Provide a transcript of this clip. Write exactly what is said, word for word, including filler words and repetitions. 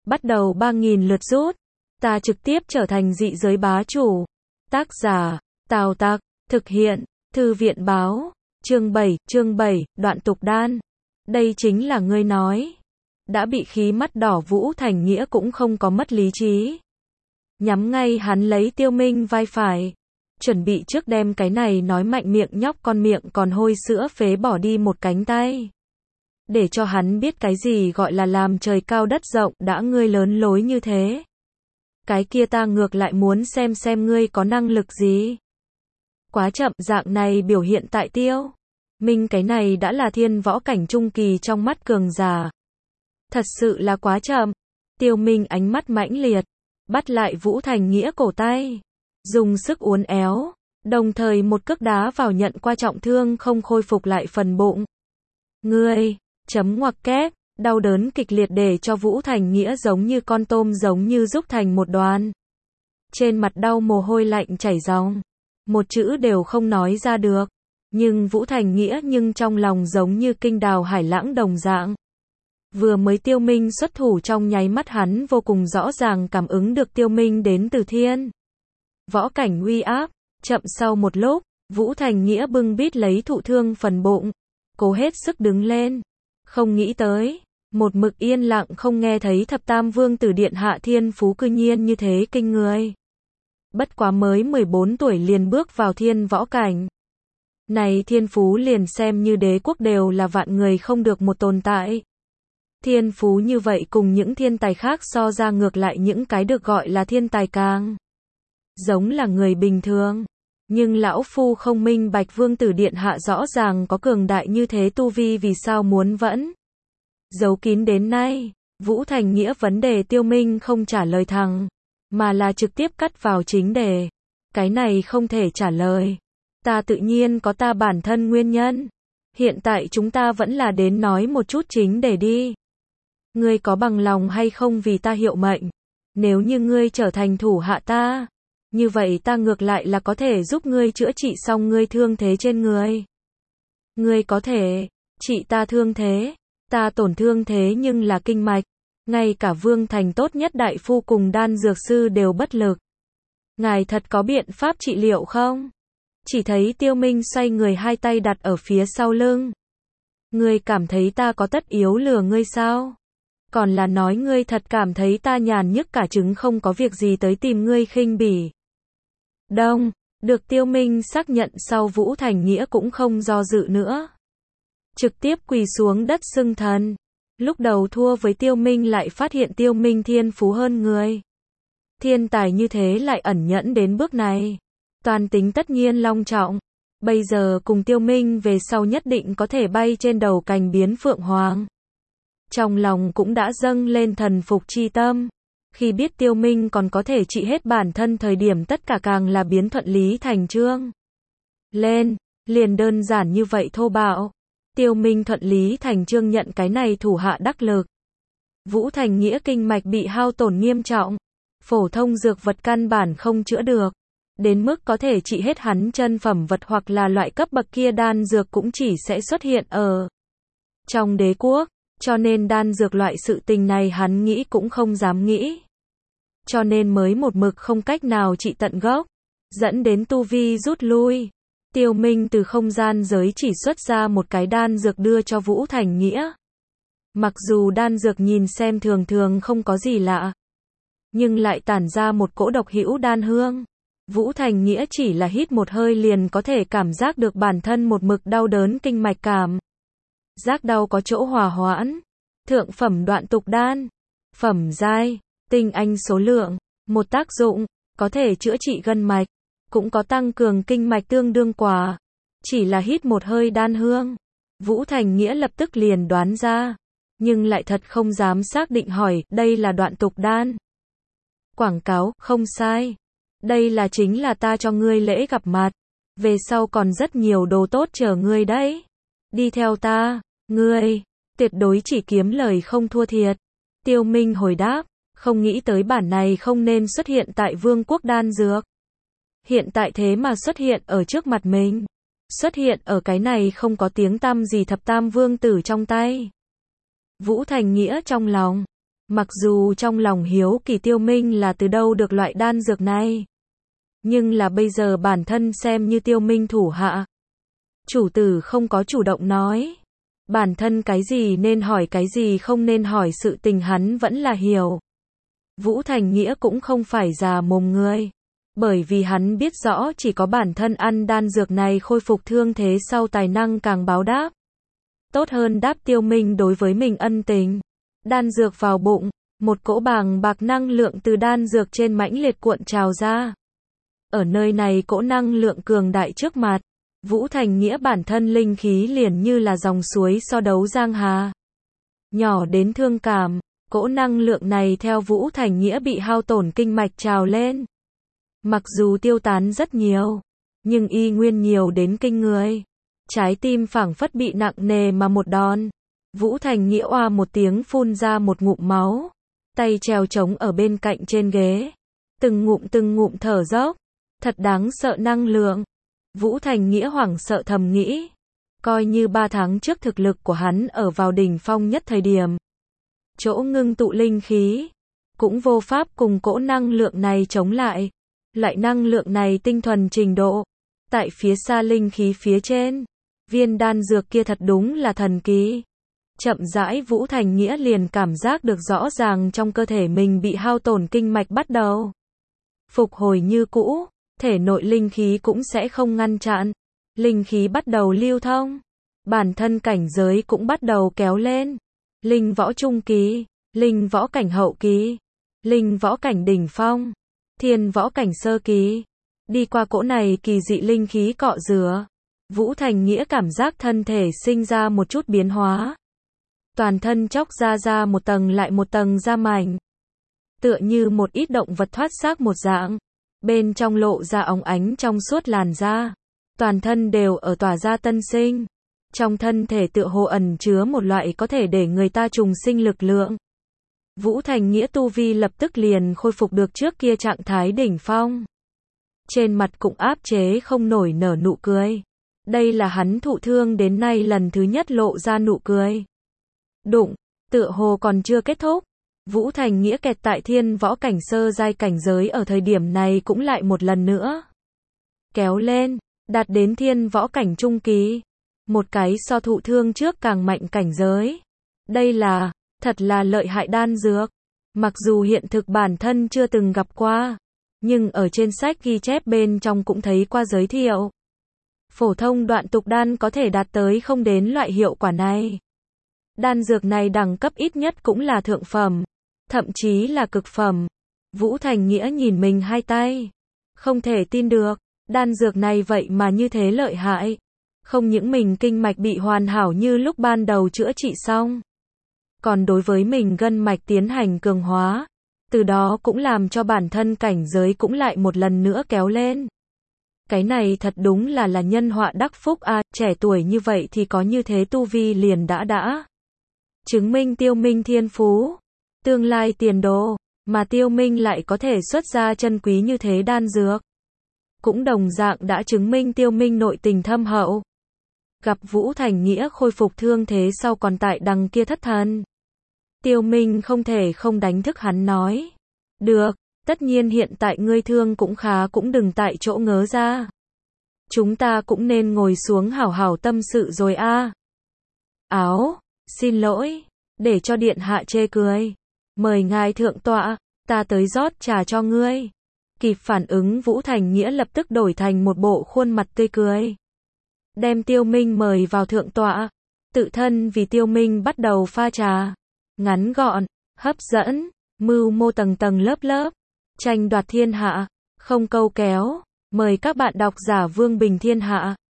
bắt đầu ba nghìn lượt rút. Ta trực tiếp trở thành dị giới bá chủ. Tác giả, Tào Tặc, thực hiện, Thư viện báo, chương bảy, chương bảy, đoạn tục đan. Đây chính là ngươi nói. Đã bị khí mắt đỏ Vũ Thành Nghĩa cũng không có mất lý trí. Nhắm ngay hắn lấy Tiêu Minh vai phải. Chuẩn bị trước đem cái này nói mạnh miệng nhóc con miệng còn hôi sữa phế bỏ đi một cánh tay. Để cho hắn biết cái gì gọi là làm trời cao đất rộng, đã ngươi lớn lối như thế. Cái kia ta ngược lại muốn xem xem ngươi có năng lực gì. Quá chậm, dạng này biểu hiện tại Tiêu Minh cái này đã là thiên võ cảnh trung kỳ trong mắt cường giả. Thật sự là quá chậm. Tiêu Minh ánh mắt mãnh liệt, bắt lại Vũ Thành Nghĩa cổ tay, dùng sức uốn éo, đồng thời một cước đá vào nhận qua trọng thương không khôi phục lại phần bụng. Ngươi, chấm ngoặc kép, đau đớn kịch liệt để cho Vũ Thành Nghĩa giống như con tôm giống như rúc thành một đoàn. Trên mặt đau mồ hôi lạnh chảy ròng, một chữ đều không nói ra được. Nhưng Vũ Thành Nghĩa nhưng trong lòng giống như kinh đào hải lãng đồng dạng. Vừa mới Tiêu Minh xuất thủ trong nháy mắt hắn vô cùng rõ ràng cảm ứng được Tiêu Minh đến từ thiên võ cảnh uy áp. Chậm sau một lúc, Vũ Thành Nghĩa bưng bít lấy thụ thương phần bụng, cố hết sức đứng lên. Không nghĩ tới, một mực yên lặng không nghe thấy thập tam vương tử điện hạ thiên phú cư nhiên như thế kinh người. Bất quá mới mười bốn tuổi liền bước vào thiên võ cảnh. Này thiên phú liền xem như đế quốc đều là vạn người không được một tồn tại. Thiên phú như vậy cùng những thiên tài khác so ra ngược lại những cái được gọi là thiên tài càng giống là người bình thường. Nhưng lão phu không minh bạch vương tử điện hạ rõ ràng có cường đại như thế tu vi vì sao muốn vẫn giấu kín đến nay. Vũ Thành Nghĩa vấn đề Tiêu Minh không trả lời thẳng, mà là trực tiếp cắt vào chính đề. Cái này không thể trả lời. Ta tự nhiên có ta bản thân nguyên nhân. Hiện tại chúng ta vẫn là đến nói một chút chính đề đi. Ngươi có bằng lòng hay không vì ta hiệu mệnh? Nếu như ngươi trở thành thủ hạ ta, như vậy ta ngược lại là có thể giúp ngươi chữa trị xong ngươi thương thế trên người. Ngươi có thể trị ta thương thế, ta tổn thương thế nhưng là kinh mạch. Ngay cả Vương Thành tốt nhất đại phu cùng đan dược sư đều bất lực. Ngài thật có biện pháp trị liệu không? Chỉ thấy Tiêu Minh xoay người hai tay đặt ở phía sau lưng. Ngươi cảm thấy ta có tất yếu lừa ngươi sao? Còn là nói ngươi thật cảm thấy ta nhàn nhức cả trứng không có việc gì tới tìm ngươi khinh bỉ. Đông, được Tiêu Minh xác nhận sau Vũ Thành Nghĩa cũng không do dự nữa. Trực tiếp quỳ xuống đất xưng thần. Lúc đầu thua với Tiêu Minh lại phát hiện Tiêu Minh thiên phú hơn người. Thiên tài như thế lại ẩn nhẫn đến bước này. Toàn tính tất nhiên long trọng. Bây giờ cùng Tiêu Minh về sau nhất định có thể bay trên đầu cành biến phượng hoàng. Trong lòng cũng đã dâng lên thần phục chi tâm. Khi biết Tiêu Minh còn có thể trị hết bản thân thời điểm tất cả càng là biến thuận lý thành trương. Lên, liền đơn giản như vậy thô bạo. Tiêu Minh thuận lý thành trương nhận cái này thủ hạ đắc lực. Vũ Thành Nghĩa kinh mạch bị hao tổn nghiêm trọng. Phổ thông dược vật căn bản không chữa được. Đến mức có thể trị hết hắn chân phẩm vật hoặc là loại cấp bậc kia đan dược cũng chỉ sẽ xuất hiện ở trong đế quốc. Cho nên đan dược loại sự tình này hắn nghĩ cũng không dám nghĩ. Cho nên mới một mực không cách nào trị tận gốc. Dẫn đến tu vi rút lui. Tiêu Minh từ không gian giới chỉ xuất ra một cái đan dược đưa cho Vũ Thành Nghĩa. Mặc dù đan dược nhìn xem thường thường không có gì lạ, nhưng lại tản ra một cỗ độc hữu đan hương. Vũ Thành Nghĩa chỉ là hít một hơi liền có thể cảm giác được bản thân một mực đau đớn kinh mạch cảm. Giác đau có chỗ hòa hoãn. Thượng phẩm đoạn tục đan. Phẩm giai, tinh anh số lượng. Một tác dụng, có thể chữa trị gân mạch. Cũng có tăng cường kinh mạch tương đương quả. Chỉ là hít một hơi đan hương. Vũ Thành Nghĩa lập tức liền đoán ra. Nhưng lại thật không dám xác định hỏi, đây là đoạn tục đan. Quảng cáo, không sai. Đây là chính là ta cho ngươi lễ gặp mặt. Về sau còn rất nhiều đồ tốt chờ ngươi đấy. Đi theo ta, ngươi, tuyệt đối chỉ kiếm lời không thua thiệt. Tiêu Minh hồi đáp, không nghĩ tới bản này không nên xuất hiện tại Vương quốc đan dược. Hiện tại thế mà xuất hiện ở trước mặt mình. Xuất hiện ở cái này không có tiếng tăm gì thập tam vương tử trong tay. Vũ Thành Nghĩa trong lòng Mặc dù trong lòng hiếu kỳ Tiêu Minh là từ đâu được loại đan dược này. Nhưng là bây giờ bản thân xem như Tiêu Minh thủ hạ. Chủ tử không có chủ động nói. Bản thân cái gì nên hỏi cái gì không nên hỏi sự tình hắn vẫn là hiểu. Vũ Thành Nghĩa cũng không phải già mồm người. Bởi vì hắn biết rõ chỉ có bản thân ăn đan dược này khôi phục thương thế sau tài năng càng báo đáp. Tốt hơn đáp Tiêu Minh đối với mình ân tình. Đan dược vào bụng, một cỗ bàng bạc năng lượng từ đan dược trên mãnh liệt cuộn trào ra. Ở nơi này cỗ năng lượng cường đại trước mặt, Vũ Thành Nghĩa bản thân linh khí liền như là dòng suối so đấu giang hà. Nhỏ đến thương cảm, cỗ năng lượng này theo Vũ Thành Nghĩa bị hao tổn kinh mạch trào lên. Mặc dù tiêu tán rất nhiều, nhưng y nguyên nhiều đến kinh người. Trái tim phảng phất bị nặng nề mà một đòn. Vũ Thành Nghĩa oa một tiếng phun ra một ngụm máu. Tay treo trống ở bên cạnh trên ghế. Từng ngụm từng ngụm thở dốc. Thật đáng sợ năng lượng. Vũ Thành Nghĩa hoảng sợ thầm nghĩ. Coi như ba tháng trước thực lực của hắn ở vào đỉnh phong nhất thời điểm. Chỗ ngưng tụ linh khí. Cũng vô pháp cùng cỗ năng lượng này chống lại. Loại năng lượng này tinh thuần trình độ. Tại phía xa linh khí phía trên. Viên đan dược kia thật đúng là thần kỳ. Chậm rãi Vũ Thành Nghĩa liền cảm giác được rõ ràng trong cơ thể mình bị hao tổn kinh mạch bắt đầu phục hồi như cũ, thể nội linh khí cũng sẽ không ngăn chặn, linh khí bắt đầu lưu thông, bản thân cảnh giới cũng bắt đầu kéo lên, linh võ trung kỳ, linh võ cảnh hậu kỳ, linh võ cảnh đỉnh phong, thiên võ cảnh sơ kỳ, đi qua cỗ này kỳ dị linh khí cọ rửa, Vũ Thành Nghĩa cảm giác thân thể sinh ra một chút biến hóa. Toàn thân chóc ra ra một tầng lại một tầng da mảnh. Tựa như một ít động vật thoát xác một dạng. Bên trong lộ ra óng ánh trong suốt làn da. Toàn thân đều ở tỏa ra tân sinh. Trong thân thể tựa hồ ẩn chứa một loại có thể để người ta trùng sinh lực lượng. Vũ Thành Nghĩa tu vi lập tức liền khôi phục được trước kia trạng thái đỉnh phong. Trên mặt cũng áp chế không nổi nở nụ cười. Đây là hắn thụ thương đến nay lần thứ nhất lộ ra nụ cười. Đụng, tựa hồ còn chưa kết thúc. Vũ Thành Nghĩa kẹt tại thiên võ cảnh sơ giai cảnh giới ở thời điểm này cũng lại một lần nữa. Kéo lên, đạt đến thiên võ cảnh trung kỳ. Một cái so thụ thương trước càng mạnh cảnh giới. Đây là, thật là lợi hại đan dược. Mặc dù hiện thực bản thân chưa từng gặp qua. Nhưng ở trên sách ghi chép bên trong cũng thấy qua giới thiệu. Phổ thông đoạn tục đan có thể đạt tới không đến loại hiệu quả này. Đan dược này đẳng cấp ít nhất cũng là thượng phẩm, thậm chí là cực phẩm. Vũ Thành Nghĩa nhìn mình hai tay, không thể tin được, đan dược này vậy mà như thế lợi hại. Không những mình kinh mạch bị hoàn hảo như lúc ban đầu chữa trị xong, còn đối với mình gân mạch tiến hành cường hóa, từ đó cũng làm cho bản thân cảnh giới cũng lại một lần nữa kéo lên. Cái này thật đúng là là nhân họa đắc phúc a, à, trẻ tuổi như vậy thì có như thế tu vi liền đã đã. Chứng minh Tiêu Minh thiên phú, tương lai tiền đồ, mà Tiêu Minh lại có thể xuất ra chân quý như thế đan dược. Cũng đồng dạng đã chứng minh Tiêu Minh nội tình thâm hậu. Gặp Vũ Thành Nghĩa khôi phục thương thế sau còn tại đằng kia thất thần. Tiêu Minh không thể không đánh thức hắn nói. Được, tất nhiên hiện tại ngươi thương cũng khá cũng đừng tại chỗ ngớ ra. Chúng ta cũng nên ngồi xuống hảo hảo tâm sự rồi a. À. Áo, xin lỗi, để cho điện hạ chê cười. Mời ngài thượng tọa, ta tới rót trà cho ngươi. Kịp phản ứng Vũ Thành Nghĩa lập tức đổi thành một bộ khuôn mặt tươi cười. Đem Tiêu Minh mời vào thượng tọa, tự thân vì Tiêu Minh bắt đầu pha trà. Ngắn gọn, hấp dẫn, mưu mô tầng tầng lớp lớp, tranh đoạt thiên hạ, không câu kéo. Mời các bạn độc giả Vương Bình Thiên Hạ.